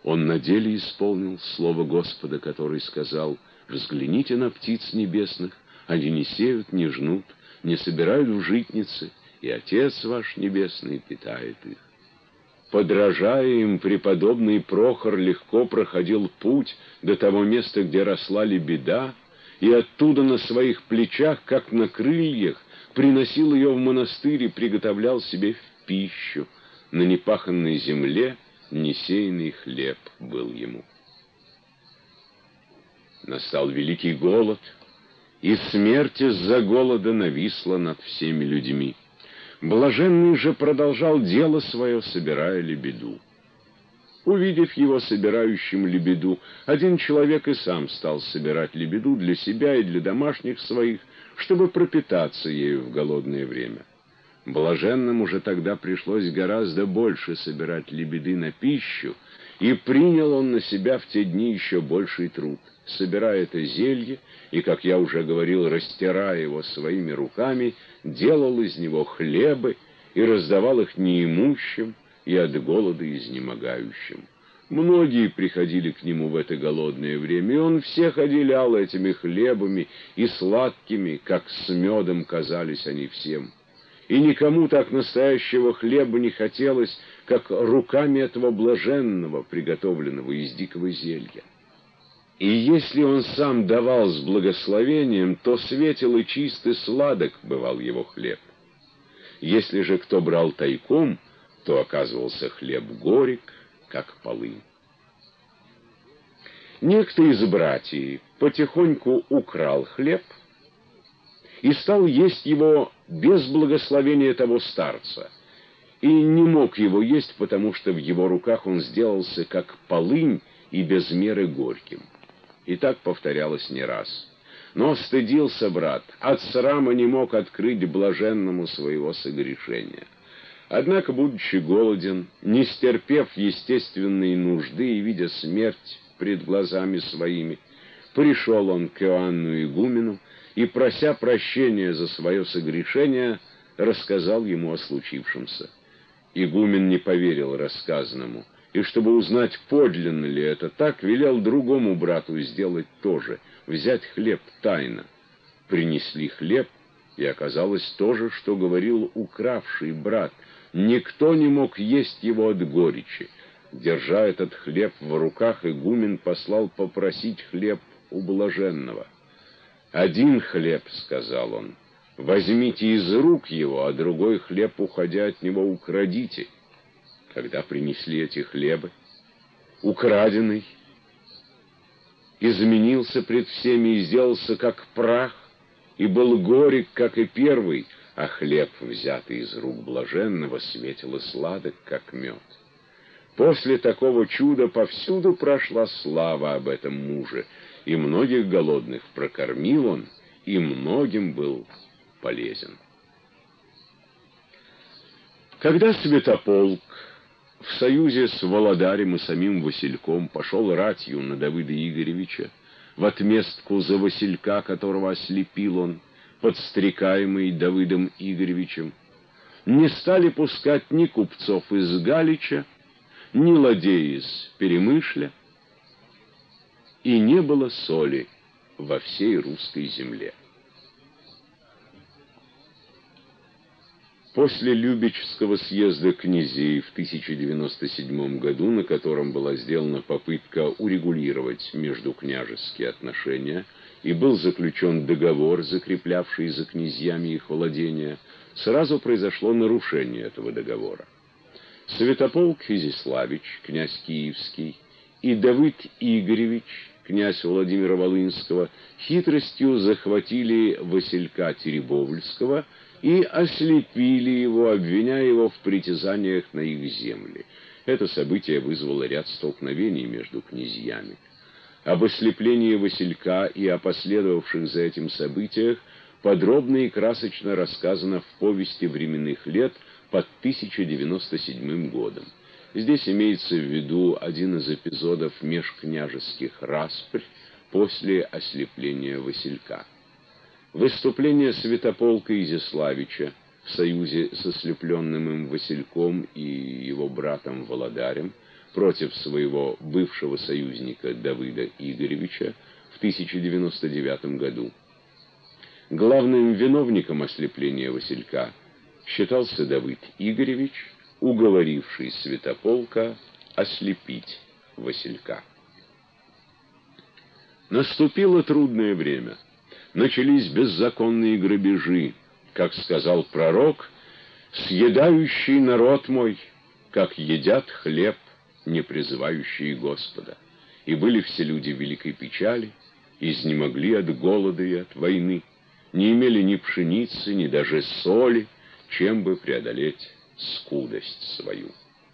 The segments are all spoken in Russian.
Он на деле исполнил слово Господа, который сказал: «Взгляните на птиц небесных, они не сеют, не жнут, не собирают в житницы, и Отец ваш Небесный питает их». Подражая им, преподобный Прохор легко проходил путь до того места, где росла лебеда, и оттуда на своих плечах, как на крыльях, приносил ее в монастырь и приготовлял себе в пищу. На непаханной земле несеянный хлеб был ему. Настал великий голод, и смерть из-за голода нависла над всеми людьми. Блаженный же продолжал дело свое, собирая лебеду. Увидев его собирающим лебеду, один человек и сам стал собирать лебеду для себя и для домашних своих, чтобы пропитаться ею в голодное время. Блаженному же тогда пришлось гораздо больше собирать лебеды на пищу, и принял он на себя в те дни еще больший труд, собирая это зелье, и, как я уже говорил, растирая его своими руками, делал из него хлебы и раздавал их неимущим и от голода изнемогающим. Многие приходили к нему в это голодное время, и он всех отделял этими хлебами, и сладкими, как с медом, казались они всем. И никому так настоящего хлеба не хотелось, как руками этого блаженного, приготовленного из дикого зелья. И если он сам давал с благословением, то светел и чист и сладок бывал его хлеб. Если же кто брал тайком, то оказывался хлеб горек, как полынь. Некто из братьев потихоньку украл хлеб и стал есть его без благословения того старца, и не мог его есть, потому что в его руках он сделался как полынь и без меры горьким. И так повторялось не раз. Но стыдился брат, от срама не мог открыть блаженному своего согрешения. Однако, будучи голоден, не стерпев естественной нужды и видя смерть пред глазами своими, пришел он к Иоанну игумену и, прося прощения за свое согрешение, рассказал ему о случившемся. Игумен не поверил рассказанному, и, чтобы узнать, подлинно ли это так, велел другому брату сделать то же, взять хлеб тайно. Принесли хлеб, и оказалось то же, что говорил укравший брат. Никто не мог есть его от горечи. Держа этот хлеб в руках, игумен послал попросить хлеб у блаженного. «Один хлеб, — сказал он, — возьмите из рук его, а другой хлеб, уходя от него, украдите». Когда принесли эти хлебы, украденный изменился пред всеми и сделался как прах, и был горек, как и первый, а хлеб, взятый из рук блаженного, светел и сладок, как мед. После такого чуда повсюду прошла слава об этом муже, и многих голодных прокормил он, и многим был полезен. Когда Святополк в союзе с Володарем и самим Васильком пошел ратью на Давыда Игоревича в отместку за Василька, которого ослепил он, подстрекаемый Давыдом Игоревичем, не стали пускать ни купцов из Галича, ни ладей из Перемышля, и не было соли во всей русской земле. После Любечского съезда князей в 1097 году, на котором была сделана попытка урегулировать междукняжеские отношения, и был заключен договор, закреплявший за князьями их владения, сразу произошло нарушение этого договора. Святополк Изяславич, князь Киевский, и Давыд Игоревич, князь Владимира Волынского, хитростью захватили Василька Теребовльского и ослепили его, обвиняя его в притязаниях на их земли. Это событие вызвало ряд столкновений между князьями. Об ослеплении Василька и о последовавших за этим событиях подробно и красочно рассказано в повести временных лет под 1097 годом. Здесь имеется в виду один из эпизодов межкняжеских распрь после ослепления Василька. Выступление Святополка Изяславича в союзе с ослепленным им Васильком и его братом Володарем против своего бывшего союзника Давыда Игоревича в 1099 году. Главным виновником ослепления Василька считался Давыд Игоревич, уговоривший Святополка ослепить Василька. Наступило трудное время. Начались беззаконные грабежи, как сказал пророк, съедающий народ мой, как едят хлеб, не призывающие Господа. И были все люди в великой печали, изнемогли от голода и от войны, не имели ни пшеницы, ни даже соли, чем бы преодолеть скудость свою.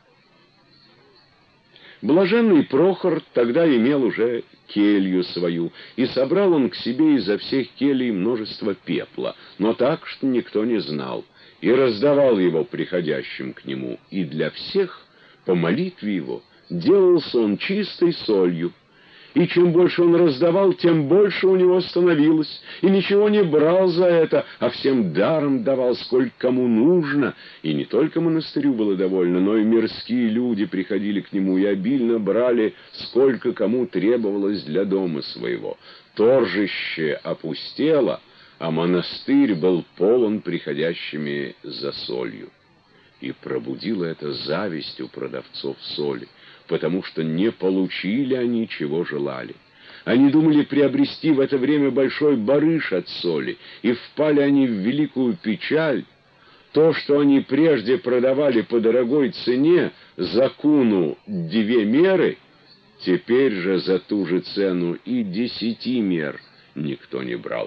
Блаженный Прохор тогда имел уже келью свою, и собрал он к себе изо всех келий множество пепла, но так, что никто не знал, и раздавал его приходящим к нему, и для всех, по молитве его, делался он чистой солью. И чем больше он раздавал, тем больше у него становилось, и ничего не брал за это, а всем даром давал, сколько кому нужно. И не только монастырю было довольно, но и мирские люди приходили к нему и обильно брали, сколько кому требовалось для дома своего. Торжище опустело, а монастырь был полон приходящими за солью. И пробудило это зависть у продавцов соли, потому что не получили они, чего желали. Они думали приобрести в это время большой барыш от соли, и впали они в великую печаль. То, что они прежде продавали по дорогой цене, за куну 2 меры, теперь же за ту же цену и 10 мер никто не брал.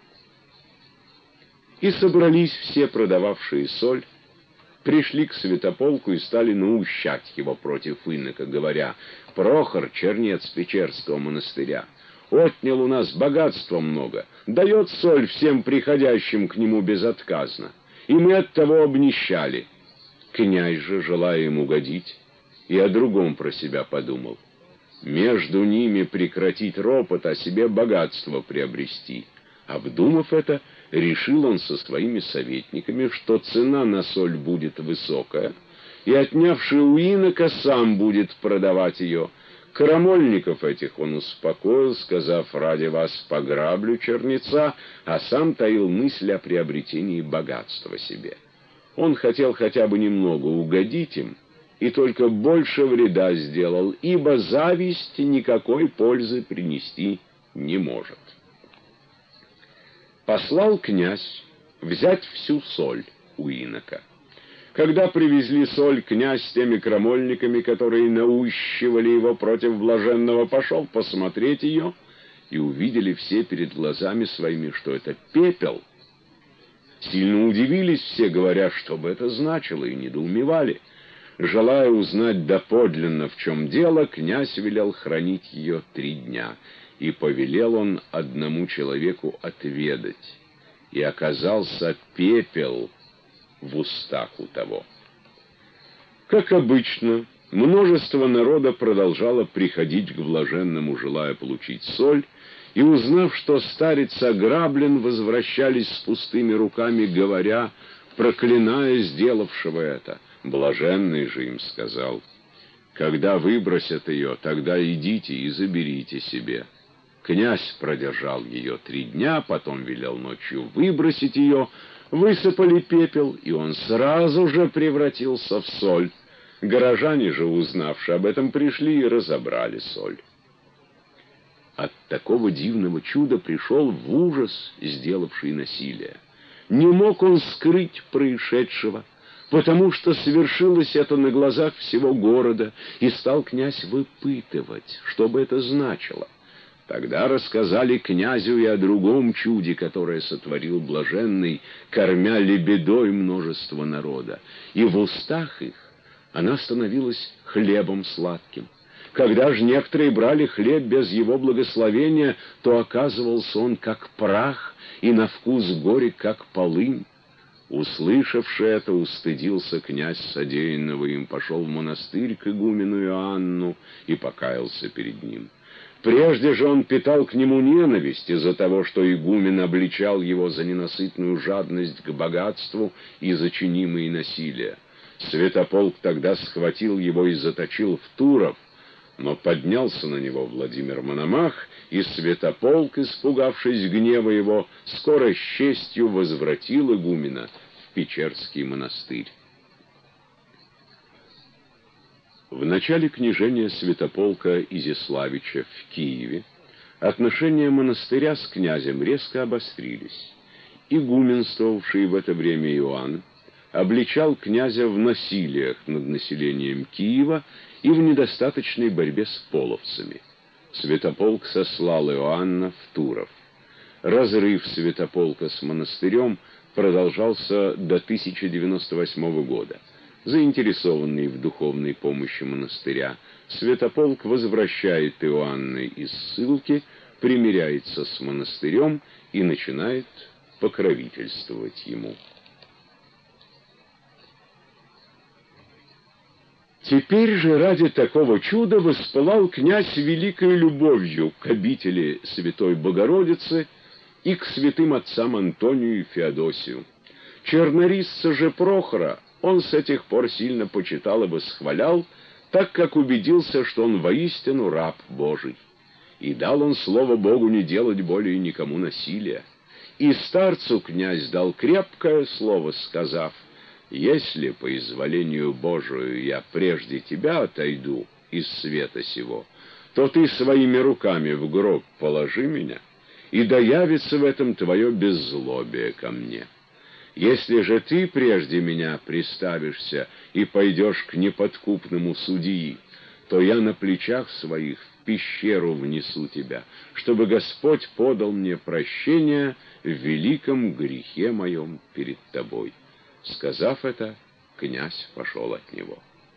И собрались все продававшие соль, пришли к Святополку и стали наущать его против инока, говоря: «Прохор, чернец Печерского монастыря, отнял у нас богатства много, дает соль всем приходящим к нему безотказно, и мы оттого обнищали». Князь же, желая им угодить, и о другом про себя подумал: между ними прекратить ропот, а себе богатство приобрести. Обдумав это, решил он со своими советниками, что цена на соль будет высокая, и, отнявший у инока, сам будет продавать ее. Крамольников этих он успокоил, сказав: «Ради вас пограблю чернеца», а сам таил мысль о приобретении богатства себе. Он хотел хотя бы немного угодить им, и только больше вреда сделал, ибо зависть никакой пользы принести не может. Послал князь взять всю соль у инока. Когда привезли соль, князь с теми крамольниками, которые наущивали его против блаженного, пошел посмотреть ее, и увидели все перед глазами своими, что это пепел. Сильно удивились все, говоря, что бы это значило, и недоумевали. Желая узнать доподлинно, в чем дело, князь велел хранить ее 3 дня, и повелел он одному человеку отведать, и оказался пепел в устах у того. Как обычно, множество народа продолжало приходить к блаженному, желая получить соль, и, узнав, что старец ограблен, возвращались с пустыми руками, говоря, проклиная сделавшего это. Блаженный же им сказал: «Когда выбросят ее, тогда идите и заберите себе». Князь продержал ее 3 дня, потом велел ночью выбросить ее, высыпали пепел, и он сразу же превратился в соль. Горожане же, узнавши об этом, пришли и разобрали соль. От такого дивного чуда пришел в ужас сделавший насилие. Не мог он скрыть происшедшего, потому что совершилось это на глазах всего города, и стал князь выпытывать, что бы это значило. Тогда рассказали князю и о другом чуде, которое сотворил блаженный, кормя лебедой множество народа, и в устах их она становилась хлебом сладким. Когда же некоторые брали хлеб без его благословения, то оказывался он как прах, и на вкус горек, как полынь. Услышавши это, устыдился князь содеянного им, пошел в монастырь к игумену Иоанну и покаялся перед ним. Прежде же он питал к нему ненависть из-за того, что игумен обличал его за ненасытную жадность к богатству и за чинимые насилия. Святополк тогда схватил его и заточил в Туров, но поднялся на него Владимир Мономах, и Святополк, испугавшись гнева его, скоро с честью возвратил игумена в Печерский монастырь. В начале княжения Святополка Изяславича в Киеве отношения монастыря с князем резко обострились. Игуменствовавший в это время Иоанн обличал князя в насилиях над населением Киева и в недостаточной борьбе с половцами. Святополк сослал Иоанна в Туров. Разрыв Святополка с монастырем продолжался до 1098 года. Заинтересованный в духовной помощи монастыря, Святополк возвращает Иоанна из ссылки, примиряется с монастырем и начинает покровительствовать ему. Теперь же ради такого чуда воспылал князь великой любовью к обители Святой Богородицы и к святым отцам Антонию и Феодосию. Чернорисца же Прохора он с этих пор сильно почитал и восхвалял, так как убедился, что он воистину раб Божий. И дал он слово Богу не делать более никому насилия. И старцу князь дал крепкое слово, сказав: «Если по изволению Божию я прежде тебя отойду из света сего, то ты своими руками в гроб положи меня, и доявится в этом твое беззлобие ко мне. Если же ты прежде меня приставишься и пойдешь к неподкупному судьи, то я на плечах своих в пещеру внесу тебя, чтобы Господь подал мне прощение в великом грехе моем перед тобой». Сказав это, князь пошел от него.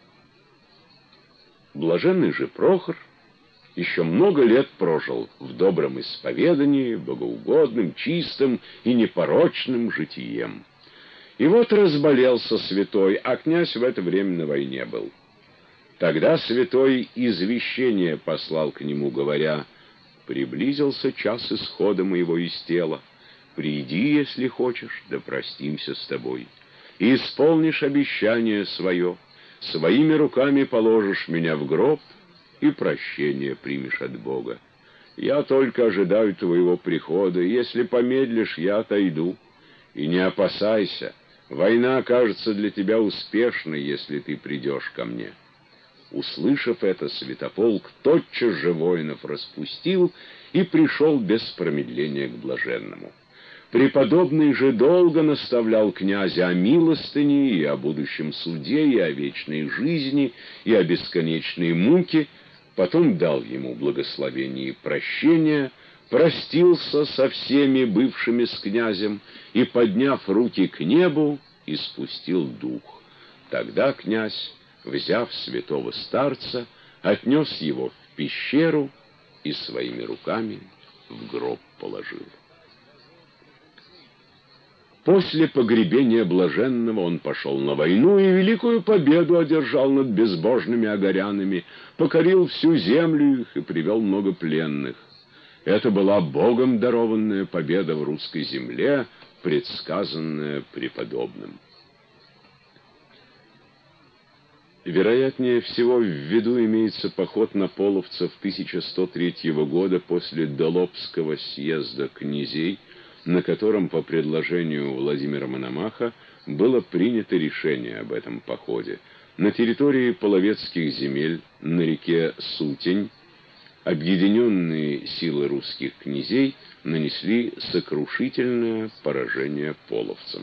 Блаженный же Прохор еще много лет прожил в добром исповедании, богоугодным, чистым и непорочным житием. И вот разболелся святой, а князь в это время на войне был. Тогда святой извещение послал к нему, говоря: «Приблизился час исхода моего из тела. Приди, если хочешь, да простимся с тобой. И исполнишь обещание свое, своими руками положишь меня в гроб, и прощение примешь от Бога. Я только ожидаю твоего прихода, и если помедлишь, я отойду. И не опасайся, война окажется для тебя успешной, если ты придешь ко мне». Услышав это, Святополк тотчас же воинов распустил и пришел без промедления к блаженному. Преподобный же долго наставлял князя о милостыне и о будущем суде, и о вечной жизни, и о бесконечной муке, потом дал ему благословение и прощение, простился со всеми бывшими с князем и, подняв руки к небу, испустил дух. Тогда князь, взяв святого старца, отнес его в пещеру и своими руками в гроб положил. После погребения блаженного он пошел на войну и великую победу одержал над безбожными агарянами, покорил всю землю их и привел много пленных. Это была Богом дарованная победа в русской земле, предсказанная преподобным. Вероятнее всего, в виду имеется поход на половцев 1103 года после Долобского съезда князей, на котором по предложению Владимира Мономаха было принято решение об этом походе. На территории половецких земель на реке Сутень объединенные силы русских князей нанесли сокрушительное поражение половцам.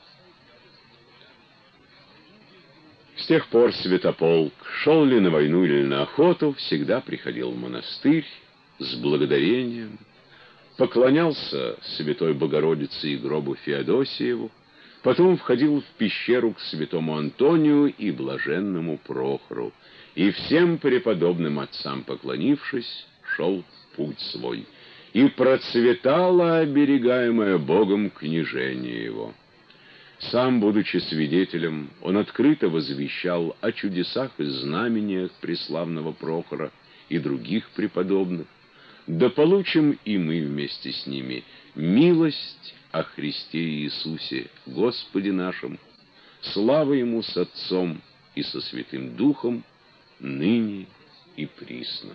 С тех пор Святополк, шел ли на войну или на охоту, всегда приходил в монастырь с благодарением, поклонялся Святой Богородице и гробу Феодосиеву, потом входил в пещеру к святому Антонию и блаженному Прохору, и всем преподобным отцам поклонившись, шел в путь свой, и процветало оберегаемое Богом княжение его. Сам, будучи свидетелем, он открыто возвещал о чудесах и знамениях преславного Прохора и других преподобных, да получим и мы вместе с ними милость о Христе Иисусе, Господе нашем, слава ему с Отцом и со Святым Духом, ныне и присно.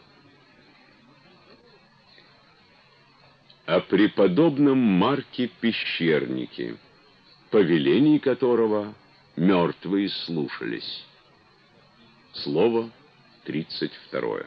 О преподобном Марке Пещернике, повелений которого мертвые слушались. Слово 32.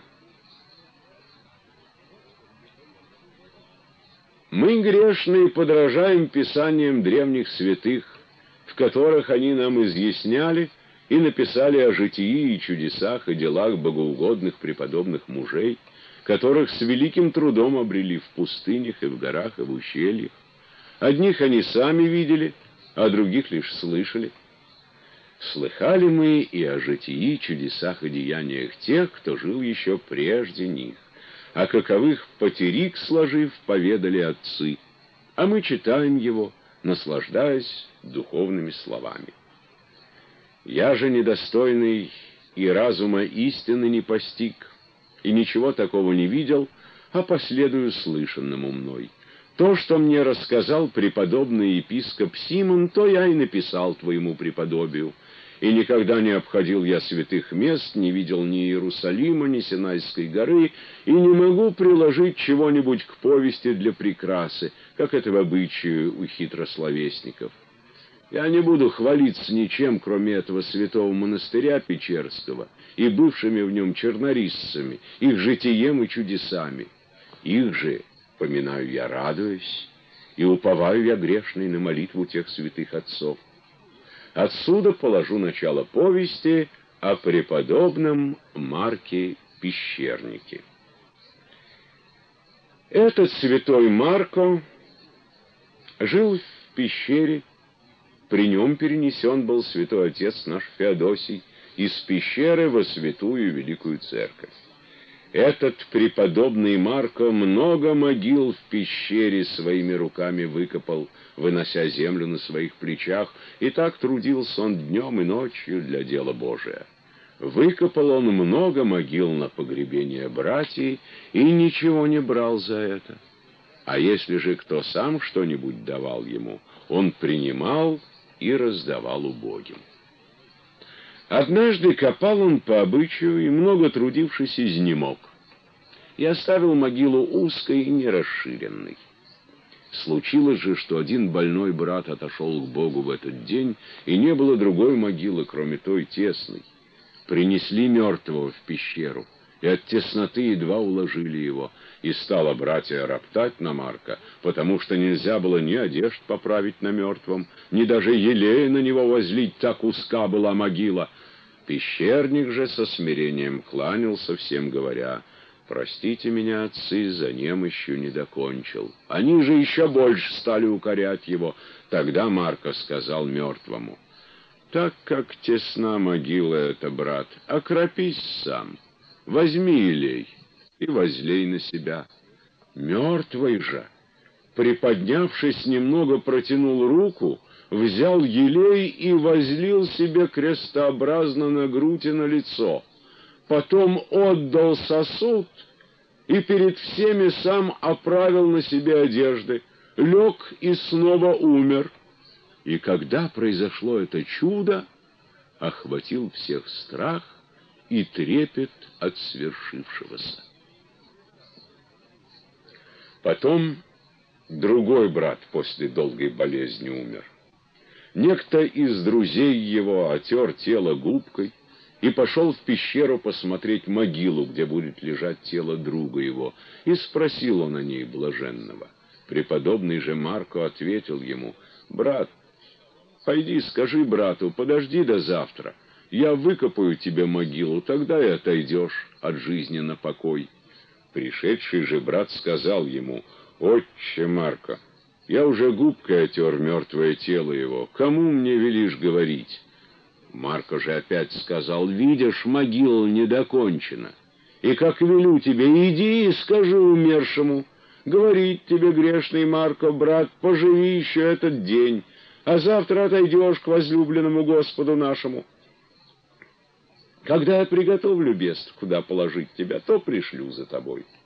Мы, грешные, подражаем писаниям древних святых, в которых они нам изъясняли и написали о житии и чудесах и делах богоугодных преподобных мужей, которых с великим трудом обрели в пустынях и в горах и в ущельях. Одних они сами видели, а других лишь слышали. Слыхали мы и о житии, чудесах и деяниях тех, кто жил еще прежде них, о каковых потерик сложив, поведали отцы, а мы читаем его, наслаждаясь духовными словами. Я же недостойный и разума истины не постиг, и ничего такого не видел, а последую слышанному мной. То, что мне рассказал преподобный епископ Симон, то я и написал твоему преподобию. И никогда не обходил я святых мест, не видел ни Иерусалима, ни Синайской горы, и не могу приложить чего-нибудь к повести для прикрасы, как это в обычае у хитрословесников. Я не буду хвалиться ничем, кроме этого святого монастыря Печерского и бывшими в нем чернорисцами, их житием и чудесами. Их же поминаю я, радуюсь, и уповаю я, грешный, на молитву тех святых отцов. Отсюда положу начало повести о преподобном Марке Пещернике. Этот святой Марко жил в пещере. При нем перенесен был святой отец наш Феодосий из пещеры во святую великую церковь. Этот преподобный Марко много могил в пещере своими руками выкопал, вынося землю на своих плечах, и так трудился он днем и ночью для дела Божия. Выкопал он много могил на погребение братьев и ничего не брал за это. А если же кто сам что-нибудь давал ему, он принимал и раздавал убогим. Однажды копал он по обычаю и, много трудившись, изнемог, и оставил могилу узкой и нерасширенной. Случилось же, что один больной брат отошел к Богу в этот день, и не было другой могилы, кроме той тесной. Принесли мертвого в пещеру, и от тесноты едва уложили его, и стало братья роптать на Марка, потому что нельзя было ни одежд поправить на мертвом, ни даже елея на него возлить, так узка была могила. Пещерник же со смирением кланялся всем, говоря: «Простите меня, отцы, за немощью не докончил». Они же еще больше стали укорять его. Тогда Марко сказал мертвому: «Так как тесна могила эта, брат, окропись сам, возьми елей и возлей на себя». Мертвый же, приподнявшись немного, протянул руку, взял елей и возлил себе крестообразно на грудь и на лицо. Потом отдал сосуд и перед всеми сам оправил на себе одежды, лег и снова умер. И когда произошло это чудо, охватил всех страх и трепет от свершившегося. Потом другой брат после долгой болезни умер. Некто из друзей его отер тело губкой и пошел в пещеру посмотреть могилу, где будет лежать тело друга его, и спросил он о ней блаженного. Преподобный же Марко ответил ему: «Брат, пойди скажи брату, подожди до завтра, я выкопаю тебе могилу, тогда и отойдешь от жизни на покой». Пришедший же брат сказал ему: «Отче Марко, я уже губкой отер мертвое тело его, кому мне велишь говорить?» Марко же опять сказал: «Видишь, могила не докончена, и как велю тебе, иди и скажи умершему: говорит тебе, грешный Марко, брат, поживи еще этот день, а завтра отойдешь к возлюбленному Господу нашему. Когда я приготовлю место, куда положить тебя, то пришлю за тобой».